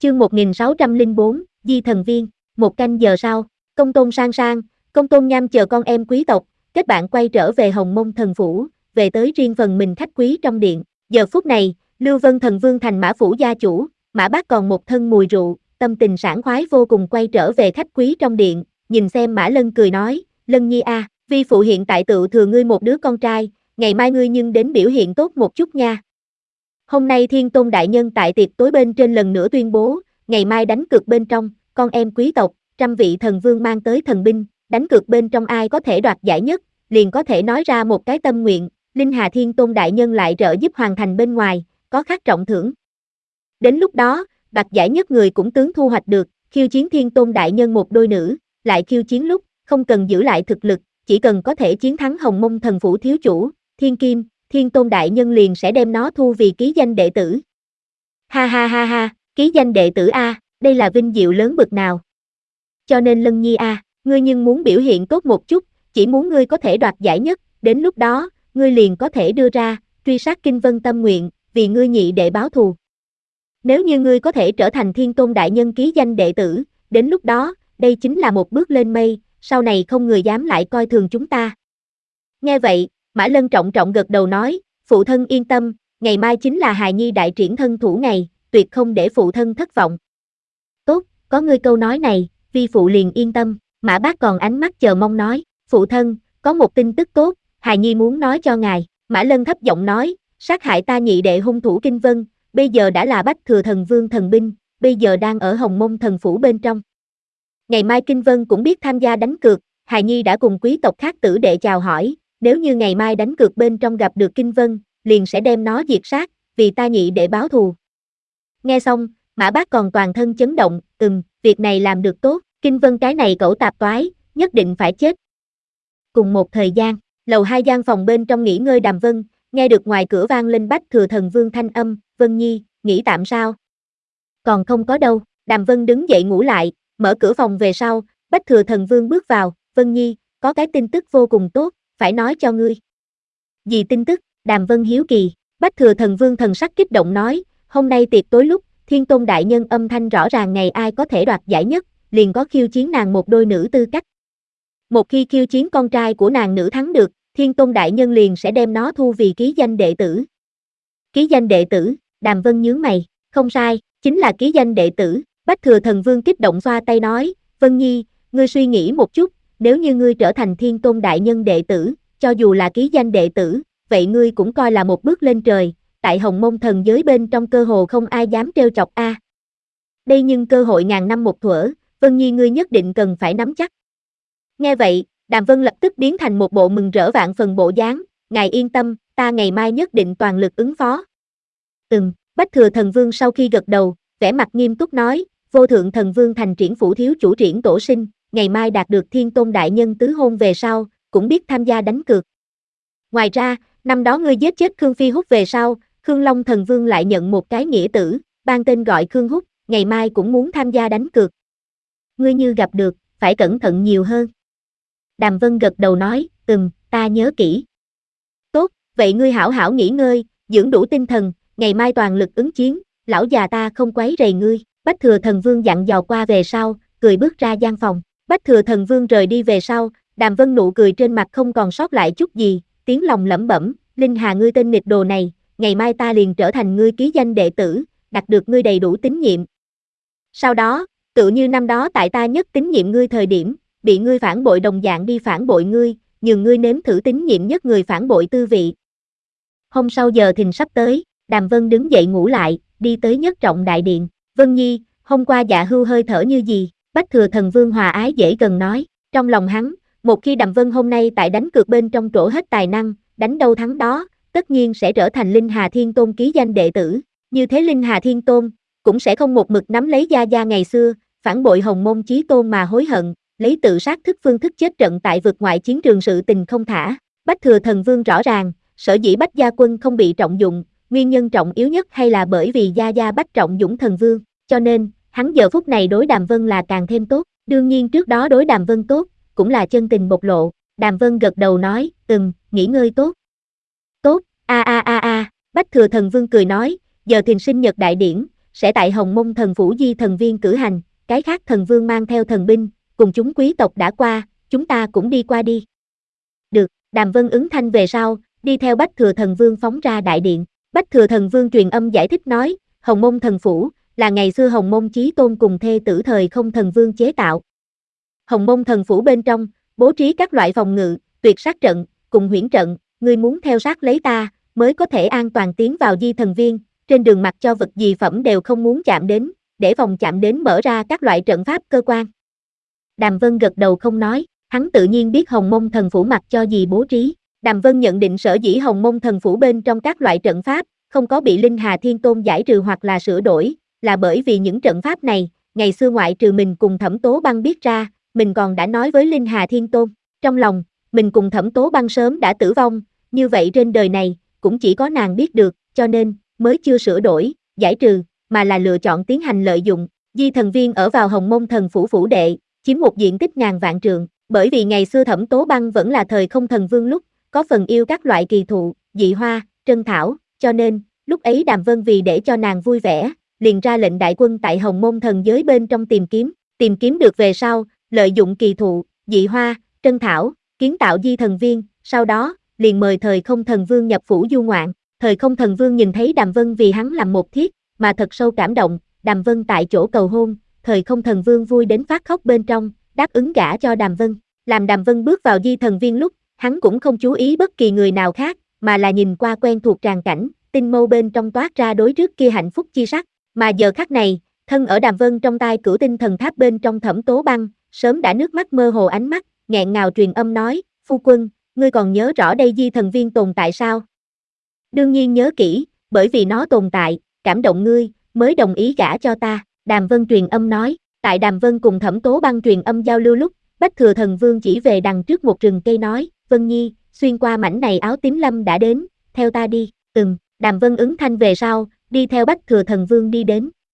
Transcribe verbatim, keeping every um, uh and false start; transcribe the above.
Chương một nghìn sáu trăm lẻ bốn, Di Thần Viên. Một canh giờ sau, Công Tôn Sang Sang, Công Tôn Nham chờ con em quý tộc, kết bạn quay trở về Hồng Mông Thần Phủ, về tới riêng phần mình khách quý trong điện. Giờ phút này, Lưu Vân Thần Vương thành Mã Phủ gia chủ, Mã Bác còn một thân mùi rượu, tâm tình sảng khoái vô cùng quay trở về khách quý trong điện, nhìn xem Mã Lân cười nói, Lân Nhi a, vi phụ hiện tại tự thừa ngươi một đứa con trai, ngày mai ngươi nhưng đến biểu hiện tốt một chút nha. Hôm nay Thiên Tôn Đại Nhân tại tiệc tối bên trên lần nữa tuyên bố, ngày mai đánh cược bên trong, con em quý tộc, trăm vị thần vương mang tới thần binh, đánh cược bên trong ai có thể đoạt giải nhất, liền có thể nói ra một cái tâm nguyện, Linh Hà Thiên Tôn Đại Nhân lại trợ giúp hoàn thành bên ngoài, có khác trọng thưởng. Đến lúc đó, đoạt giải nhất người cũng tướng thu hoạch được, khiêu chiến Thiên Tôn Đại Nhân một đôi nữ, lại khiêu chiến lúc, không cần giữ lại thực lực, chỉ cần có thể chiến thắng Hồng Mông Thần Phủ thiếu chủ, Thiên Kim, Thiên Tôn Đại Nhân liền sẽ đem nó thu vì ký danh đệ tử. Ha ha ha ha, ký danh đệ tử a, đây là vinh diệu lớn bực nào. Cho nên Lân Nhi a, ngươi nhưng muốn biểu hiện tốt một chút, chỉ muốn ngươi có thể đoạt giải nhất, đến lúc đó, ngươi liền có thể đưa ra, truy sát Kinh Vân tâm nguyện, vì ngươi nhị đệ báo thù. Nếu như ngươi có thể trở thành Thiên Tôn Đại Nhân ký danh đệ tử, đến lúc đó, đây chính là một bước lên mây, sau này không người dám lại coi thường chúng ta. Nghe vậy, Mã Lân trọng trọng gật đầu nói, phụ thân yên tâm, ngày mai chính là hài nhi đại triển thân thủ ngày, tuyệt không để phụ thân thất vọng. Tốt, có ngươi câu nói này, vi phụ liền yên tâm, Mã Bác còn ánh mắt chờ mong nói, phụ thân, có một tin tức tốt, hài nhi muốn nói cho ngài. Mã Lân thấp giọng nói, sát hại ta nhị đệ hung thủ Kinh Vân, bây giờ đã là Bách Thừa Thần Vương thần binh, bây giờ đang ở Hồng Mông Thần Phủ bên trong. Ngày mai Kinh Vân cũng biết tham gia đánh cược, hài nhi đã cùng quý tộc khác tử đệ chào hỏi, nếu như ngày mai đánh cược bên trong gặp được Kinh Vân, liền sẽ đem nó diệt sát, vì ta nhị đệ báo thù. Nghe xong, Mã Bác còn toàn thân chấn động, ừm, việc này làm được tốt, Kinh Vân cái này cẩu tạp toái, nhất định phải chết. Cùng một thời gian, lầu hai gian phòng bên trong nghỉ ngơi Đàm Vân, nghe được ngoài cửa vang lên Bách Thừa Thần Vương thanh âm, Vân Nhi, nghỉ tạm sao? Còn không có đâu, Đàm Vân đứng dậy ngủ lại, mở cửa phòng về sau, Bách Thừa Thần Vương bước vào, Vân Nhi, có cái tin tức vô cùng tốt, phải nói cho ngươi. Gì tin tức? Đàm Vân hiếu kỳ, Bách Thừa Thần Vương thần sắc kích động nói, hôm nay tiệc tối lúc, Thiên Tôn Đại Nhân âm thanh rõ ràng ngày ai có thể đoạt giải nhất, liền có khiêu chiến nàng một đôi nữ tư cách. Một khi khiêu chiến con trai của nàng nữ thắng được, Thiên Tôn Đại Nhân liền sẽ đem nó thu vì ký danh đệ tử. Ký danh đệ tử, Đàm Vân nhướng mày, không sai, chính là ký danh đệ tử. Bách Thừa Thần Vương kích động xoa tay nói, Vân Nhi, ngươi suy nghĩ một chút, nếu như ngươi trở thành Thiên Tôn Đại Nhân đệ tử, cho dù là ký danh đệ tử, vậy ngươi cũng coi là một bước lên trời, tại Hồng Mông thần giới bên trong cơ hồ không ai dám trêu chọc a. À. Đây nhưng cơ hội ngàn năm một thuở, Vân Nhi ngươi nhất định cần phải nắm chắc. Nghe vậy, Đàm Vân lập tức biến thành một bộ mừng rỡ vạn phần bộ dáng, ngài yên tâm, ta ngày mai nhất định toàn lực ứng phó. Ừm, Bách Thừa Thần Vương sau khi gật đầu, vẻ mặt nghiêm túc nói, Vô Thượng Thần Vương thành triển phủ thiếu chủ triển tổ sinh, ngày mai đạt được Thiên Tôn Đại Nhân tứ hôn về sau, cũng biết tham gia đánh cược. Ngoài ra, năm đó ngươi giết chết Khương Phi Húc về sau, Khương Long Thần Vương lại nhận một cái nghĩa tử, ban tên gọi Khương Húc, ngày mai cũng muốn tham gia đánh cược. Ngươi như gặp được, phải cẩn thận nhiều hơn. Đàm Vân gật đầu nói, ừm, ta nhớ kỹ. Tốt, vậy ngươi hảo hảo nghỉ ngơi, dưỡng đủ tinh thần, ngày mai toàn lực ứng chiến, lão già ta không quấy rầy ngươi. Bách Thừa Thần Vương dặn dò qua về sau, cười bước ra gian phòng. Bách Thừa Thần Vương rời đi về sau, Đàm Vân nụ cười trên mặt không còn sót lại chút gì, tiếng lòng lẩm bẩm, Linh Hà ngươi tên nghịch đồ này, ngày mai ta liền trở thành ngươi ký danh đệ tử, đạt được ngươi đầy đủ tín nhiệm. Sau đó, tự như năm đó tại ta nhất tín nhiệm ngươi thời điểm, bị ngươi phản bội đồng dạng đi phản bội ngươi, nhường ngươi nếm thử tín nhiệm nhất người phản bội tư vị. Hôm sau giờ thìn sắp tới, Đàm Vân đứng dậy ngủ lại, đi tới nhất trọng đại điện, Vân Nhi, hôm qua Dạ Hưu hơi thở như gì? Bách Thừa Thần Vương hòa ái dễ gần nói, trong lòng hắn, một khi Đàm Vân hôm nay tại đánh cược bên trong trổ hết tài năng, đánh đâu thắng đó, tất nhiên sẽ trở thành Linh Hà Thiên Tôn ký danh đệ tử, như thế Linh Hà Thiên Tôn, cũng sẽ không một mực nắm lấy gia gia ngày xưa, phản bội Hồng Mông chí tôn mà hối hận, lấy tự sát thức phương thức chết trận tại vực ngoại chiến trường sự tình không thả. Bách Thừa Thần Vương rõ ràng, sở dĩ Bách Gia Quân không bị trọng dụng, nguyên nhân trọng yếu nhất hay là bởi vì gia gia Bách Trọng Dũng Thần Vương, cho nên, hắn giờ phút này đối Đàm Vân là càng thêm tốt, đương nhiên trước đó đối Đàm Vân tốt, cũng là chân tình bộc lộ. Đàm Vân gật đầu nói, ừm, nghỉ ngơi tốt. Tốt, a a a a, Bách Thừa Thần Vương cười nói, giờ thìn sinh nhật đại điển, sẽ tại Hồng Mông Thần Phủ Di Thần Viên cử hành, cái khác thần vương mang theo thần binh, cùng chúng quý tộc đã qua, chúng ta cũng đi qua đi. Được, Đàm Vân ứng thanh về sau, đi theo Bách Thừa Thần Vương phóng ra đại điện. Bách Thừa Thần Vương truyền âm giải thích nói, Hồng Mông Thần Phủ, là ngày xưa Hồng Mông Chí Tôn cùng thê tử thời không thần vương chế tạo. Hồng Mông Thần Phủ bên trong, bố trí các loại phòng ngự, tuyệt sát trận, cùng huyễn trận, ngươi muốn theo sát lấy ta, mới có thể an toàn tiến vào Di Thần Viên, trên đường mặc cho vật gì phẩm đều không muốn chạm đến, để phòng chạm đến mở ra các loại trận pháp cơ quan. Đàm Vân gật đầu không nói, hắn tự nhiên biết Hồng Mông Thần Phủ mặc cho gì bố trí. Đàm Vân nhận định sở dĩ Hồng Mông Thần Phủ bên trong các loại trận pháp, không có bị Linh Hà Thiên Tôn giải trừ hoặc là sửa đổi, là bởi vì những trận pháp này, ngày xưa ngoại trừ mình cùng Thẩm Tố Băng biết ra, mình còn đã nói với Linh Hà Thiên Tôn, trong lòng, mình cùng Thẩm Tố Băng sớm đã tử vong, như vậy trên đời này, cũng chỉ có nàng biết được, cho nên, mới chưa sửa đổi, giải trừ, mà là lựa chọn tiến hành lợi dụng. Di Thần Viên ở vào Hồng Mông Thần Phủ phủ đệ, chiếm một diện tích ngàn vạn trượng, bởi vì ngày xưa Thẩm Tố Băng vẫn là thời không thần vương lúc, có phần yêu các loại kỳ thụ, dị hoa, trân thảo, cho nên, lúc ấy Đàm Vân vì để cho nàng vui vẻ, liền ra lệnh đại quân tại Hồng Mông thần giới bên trong tìm kiếm, tìm kiếm được về sau, lợi dụng kỳ thụ, dị hoa, trân thảo, kiến tạo Di Thần Viên, sau đó, liền mời thời không thần vương nhập phủ du ngoạn. Thời không thần vương nhìn thấy Đàm Vân vì hắn làm một thiết, mà thật sâu cảm động, Đàm Vân tại chỗ cầu hôn, thời không thần vương vui đến phát khóc bên trong, đáp ứng gả cho Đàm Vân. Làm Đàm Vân bước vào Di Thần Viên lúc, hắn cũng không chú ý bất kỳ người nào khác, mà là nhìn qua quen thuộc tràng cảnh, tinh mâu bên trong toát ra đối trước kia hạnh phúc chi sắc, mà giờ khắc này, thân ở Đàm Vân trong tay Cửu Tinh Thần Tháp bên trong Thẩm Tố Băng, sớm đã nước mắt mơ hồ ánh mắt, nghẹn ngào truyền âm nói, phu quân, ngươi còn nhớ rõ đây Di Thần Viên tồn tại sao? Đương nhiên nhớ kỹ, bởi vì nó tồn tại, cảm động ngươi, mới đồng ý gả cho ta, Đàm Vân truyền âm nói, tại Đàm Vân cùng Thẩm Tố Băng truyền âm giao lưu lúc, Bách Thừa Thần Vương chỉ về đằng trước một rừng cây nói, Vân Nhi, xuyên qua mảnh này áo tím lâm đã đến, theo ta đi, ừm, Đàm Vân ứng thanh về sau, đi theo Bách Thừa Thần Vương đi đến,